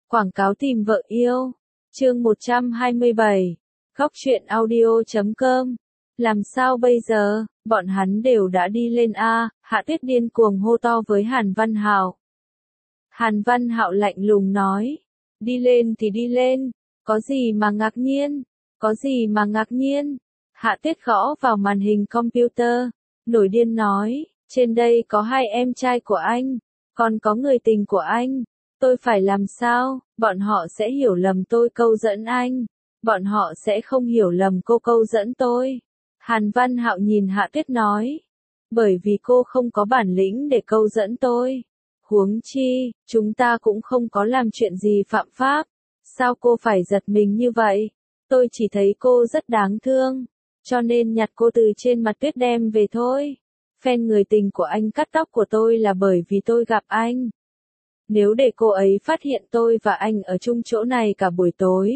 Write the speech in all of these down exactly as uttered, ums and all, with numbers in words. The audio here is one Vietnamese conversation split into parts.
Quảng cáo tìm vợ yêu. Chương một trăm hai mươi bảy. Góc truyện audio chấm com. Làm sao bây giờ, bọn hắn đều đã đi lên a, Hạ Tuyết điên cuồng hô to với Hàn Văn Hạo. Hàn Văn Hạo lạnh lùng nói, đi lên thì đi lên, có gì mà ngạc nhiên, có gì mà ngạc nhiên. Hạ Tuyết gõ vào màn hình computer, nổi điên nói, trên đây có hai em trai của anh, còn có người tình của anh. Tôi phải làm sao, bọn họ sẽ hiểu lầm tôi câu dẫn anh, bọn họ sẽ không hiểu lầm cô câu dẫn tôi. Hàn Văn Hạo nhìn Hạ Tuyết nói, bởi vì cô không có bản lĩnh để câu dẫn tôi. Huống chi, chúng ta cũng không có làm chuyện gì phạm pháp, sao cô phải giật mình như vậy? Tôi chỉ thấy cô rất đáng thương, cho nên nhặt cô từ trên mặt tuyết đem về thôi. Fan người tình của anh cắt tóc của tôi là bởi vì tôi gặp anh. Nếu để cô ấy phát hiện tôi và anh ở chung chỗ này cả buổi tối,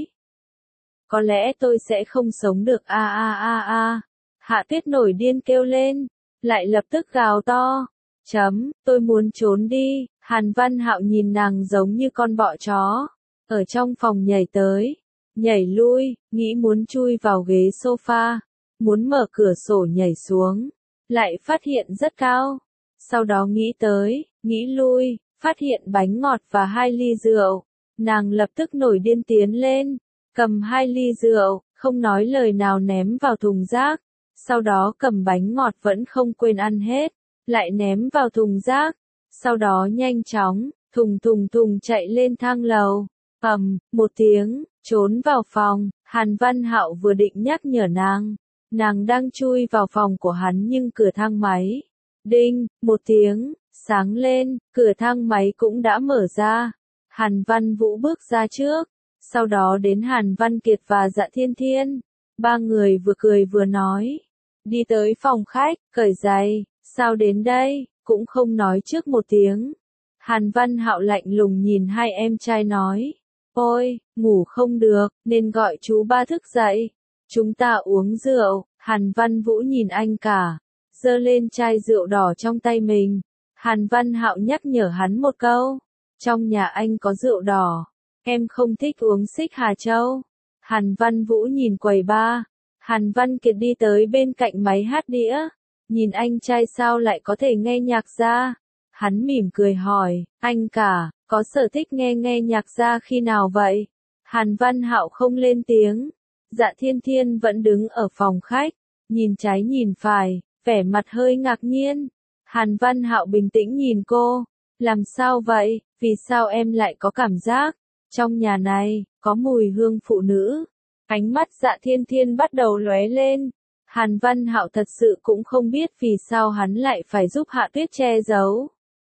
có lẽ tôi sẽ không sống được a a a a. Hạ Tuyết nổi điên kêu lên, lại lập tức gào to, chấm, tôi muốn trốn đi. Hàn Văn Hạo nhìn nàng giống như con bọ chó, ở trong phòng nhảy tới, nhảy lui, nghĩ muốn chui vào ghế sofa, muốn mở cửa sổ nhảy xuống, lại phát hiện rất cao. Sau đó nghĩ tới, nghĩ lui, phát hiện bánh ngọt và hai ly rượu, nàng lập tức nổi điên tiến lên, cầm hai ly rượu, không nói lời nào ném vào thùng rác, sau đó cầm bánh ngọt vẫn không quên ăn hết, lại ném vào thùng rác, sau đó nhanh chóng, thùng thùng thùng chạy lên thang lầu, ầm, một tiếng, trốn vào phòng. Hàn Văn Hạo vừa định nhắc nhở nàng, nàng đang chui vào phòng của hắn nhưng cửa thang máy, đinh, một tiếng, sáng lên, cửa thang máy cũng đã mở ra. Hàn Văn Vũ bước ra trước, sau đó đến Hàn Văn Kiệt và Dạ Thiên Thiên. Ba người vừa cười vừa nói, đi tới phòng khách, cởi giày, sao đến đây, cũng không nói trước một tiếng. Hàn Văn Hạo lạnh lùng nhìn hai em trai nói, ôi, ngủ không được, nên gọi chú ba thức dậy. Chúng ta uống rượu. Hàn Văn Vũ nhìn anh cả, giơ lên chai rượu đỏ trong tay mình. Hàn Văn Hạo nhắc nhở hắn một câu, trong nhà anh có rượu đỏ, em không thích uống xích Hà Châu. Hàn Văn Vũ nhìn quầy bar. Hàn Văn Kiệt đi tới bên cạnh máy hát đĩa, nhìn anh trai sao lại có thể nghe nhạc ra. Hắn mỉm cười hỏi, anh cả, có sở thích nghe nghe nhạc ra khi nào vậy? Hàn Văn Hạo không lên tiếng. Dạ Thiên Thiên vẫn đứng ở phòng khách, nhìn trái nhìn phải, vẻ mặt hơi ngạc nhiên. Hàn Văn Hạo bình tĩnh nhìn cô, làm sao vậy, vì sao em lại có cảm giác, trong nhà này, có mùi hương phụ nữ? Ánh mắt Dạ Thiên Thiên bắt đầu lóe lên. Hàn Văn Hạo thật sự cũng không biết vì sao hắn lại phải giúp Hạ Tuyết che giấu.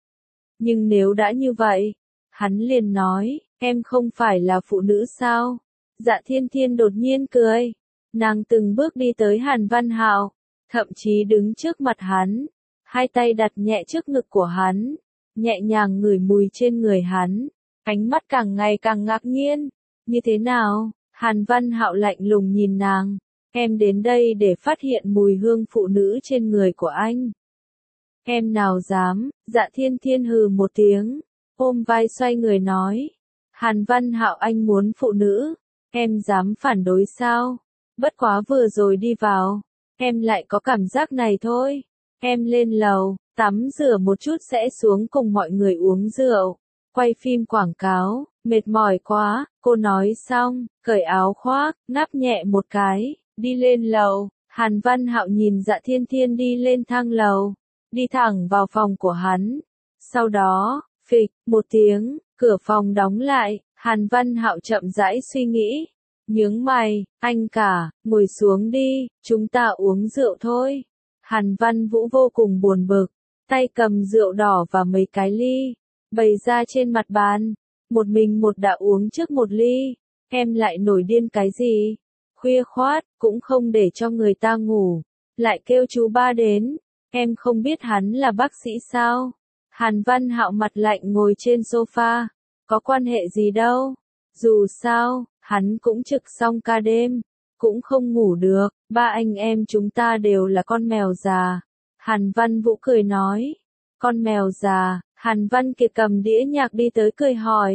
Nhưng nếu đã như vậy, hắn liền nói, em không phải là phụ nữ sao? Dạ Thiên Thiên đột nhiên cười. Nàng từng bước đi tới Hàn Văn Hạo, thậm chí đứng trước mặt hắn, hai tay đặt nhẹ trước ngực của hắn, nhẹ nhàng ngửi mùi trên người hắn, ánh mắt càng ngày càng ngạc nhiên. Như thế nào? Hàn Văn Hạo lạnh lùng nhìn nàng, em đến đây để phát hiện mùi hương phụ nữ trên người của anh. Em nào dám? Dạ Thiên Thiên hừ một tiếng, ôm vai xoay người nói, Hàn Văn Hạo anh muốn phụ nữ, em dám phản đối sao? Bất quá vừa rồi đi vào, em lại có cảm giác này thôi. Em lên lầu, tắm rửa một chút sẽ xuống cùng mọi người uống rượu, quay phim quảng cáo, mệt mỏi quá. Cô nói xong, cởi áo khoác, ngáp nhẹ một cái, đi lên lầu. Hàn Văn Hạo nhìn Dạ Thiên Thiên đi lên thang lầu, đi thẳng vào phòng của hắn. Sau đó, phịch, một tiếng, cửa phòng đóng lại. Hàn Văn Hạo chậm rãi suy nghĩ, nhướng mày, anh cả, ngồi xuống đi, chúng ta uống rượu thôi. Hàn Văn Vũ vô cùng buồn bực, tay cầm rượu đỏ và mấy cái ly, bày ra trên mặt bàn, một mình một đã uống trước một ly. Em lại nổi điên cái gì? Khuya khoát, cũng không để cho người ta ngủ, lại kêu chú ba đến, em không biết hắn là bác sĩ sao? Hàn Văn Hạo mặt lạnh ngồi trên sofa, có quan hệ gì đâu, dù sao, hắn cũng trực xong ca đêm, cũng không ngủ được, ba anh em chúng ta đều là con mèo già. Hàn Văn Vũ cười nói, con mèo già. Hàn Văn Kiệt cầm đĩa nhạc đi tới cười hỏi,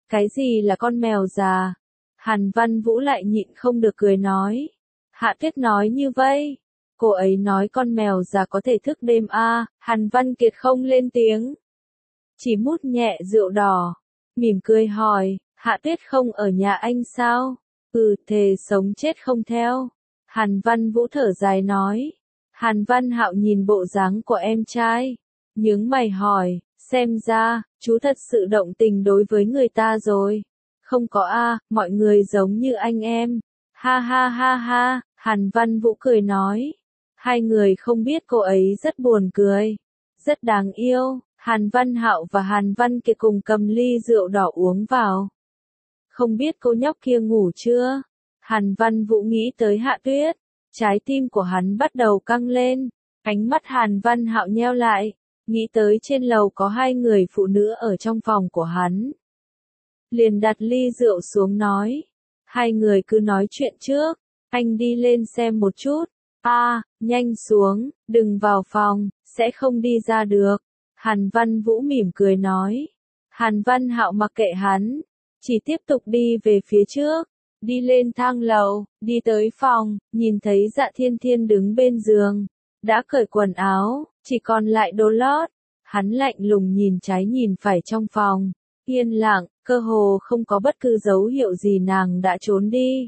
Cái gì là con mèo già? Hàn Văn Vũ lại nhịn không được cười nói. Hạ Tuyết nói như vậy. Cô ấy nói con mèo già có thể thức đêm à, Hàn Văn Kiệt không lên tiếng. Chỉ mút nhẹ rượu đỏ. Mỉm cười hỏi, Hạ Tuyết không ở nhà anh sao? Ừ, thề sống chết không theo. Hàn Văn Vũ thở dài nói. Hàn Văn Hạo nhìn bộ dáng của em trai. Nhướng mày hỏi, xem ra, chú thật sự động tình đối với người ta rồi. Không có a, mọi người giống như anh em. Ha ha ha ha, Hàn Văn Vũ cười nói. Hai người không biết cô ấy rất buồn cười. Rất đáng yêu, Hàn Văn Hạo và Hàn Văn Kiệt cùng cầm ly rượu đỏ uống vào. Không biết cô nhóc kia ngủ chưa? Hàn Văn Vũ nghĩ tới Hạ Tuyết. Trái tim của hắn bắt đầu căng lên. Ánh mắt Hàn Văn Hạo nheo lại. Nghĩ tới trên lầu có hai người phụ nữ ở trong phòng của hắn. Liền đặt ly rượu xuống nói. Hai người cứ nói chuyện trước. Anh đi lên xem một chút. À, nhanh xuống, đừng vào phòng, sẽ không đi ra được. Hàn Văn Vũ mỉm cười nói. Hàn Văn Hạo mặc kệ hắn. Chỉ tiếp tục đi về phía trước. Đi lên thang lầu, đi tới phòng, nhìn thấy Dạ Thiên Thiên đứng bên giường. Đã cởi quần áo, chỉ còn lại đồ lót. Hắn lạnh lùng nhìn trái nhìn phải trong phòng. Yên lặng, cơ hồ không có bất cứ dấu hiệu gì nàng đã trốn đi.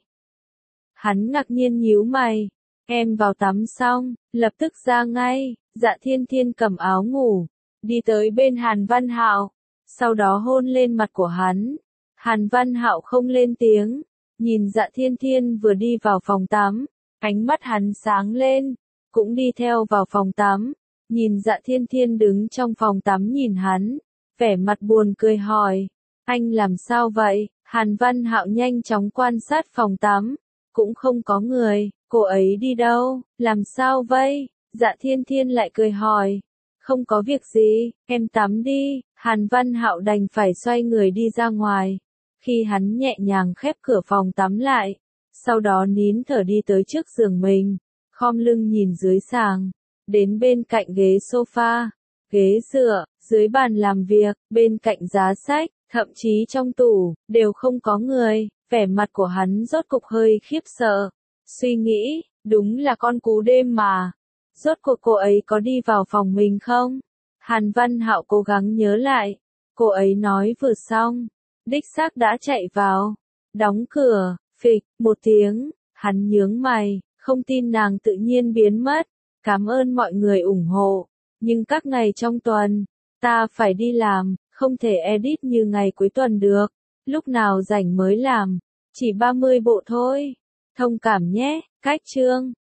Hắn ngạc nhiên nhíu mày. Em vào tắm xong, lập tức ra ngay. Dạ Thiên Thiên cầm áo ngủ. Đi tới bên Hàn Văn Hạo. Sau đó hôn lên mặt của hắn. Hàn Văn Hạo không lên tiếng. Nhìn Dạ Thiên Thiên vừa đi vào phòng tắm. Ánh mắt hắn sáng lên. Cũng đi theo vào phòng tắm. Nhìn Dạ Thiên Thiên đứng trong phòng tắm nhìn hắn. Vẻ mặt buồn cười hỏi. Anh làm sao vậy? Hàn Văn Hạo nhanh chóng quan sát phòng tắm. Cũng không có người. Cô ấy đi đâu? Làm sao vậy? Dạ Thiên Thiên lại cười hỏi. Không có việc gì, em tắm đi. Hàn Văn Hạo đành phải xoay người đi ra ngoài. Khi hắn nhẹ nhàng khép cửa phòng tắm lại. Sau đó nín thở đi tới trước giường mình. Khom lưng nhìn dưới sàng. Đến bên cạnh ghế sofa. Ghế dựa, dưới bàn làm việc, bên cạnh giá sách, thậm chí trong tủ, đều không có người. Vẻ mặt của hắn rốt cục hơi khiếp sợ. Suy nghĩ, đúng là con cú đêm mà. Rốt cuộc cô ấy có đi vào phòng mình không? Hàn Văn Hạo cố gắng nhớ lại. Cô ấy nói vừa xong. Đích xác đã chạy vào. Đóng cửa, phịch, một tiếng. Hắn nhướng mày, không tin nàng tự nhiên biến mất. Cảm ơn mọi người ủng hộ. Nhưng các ngày trong tuần, ta phải đi làm, không thể edit như ngày cuối tuần được. Lúc nào rảnh mới làm. Chỉ ba mươi bộ thôi. Thông cảm nhé, cách chương.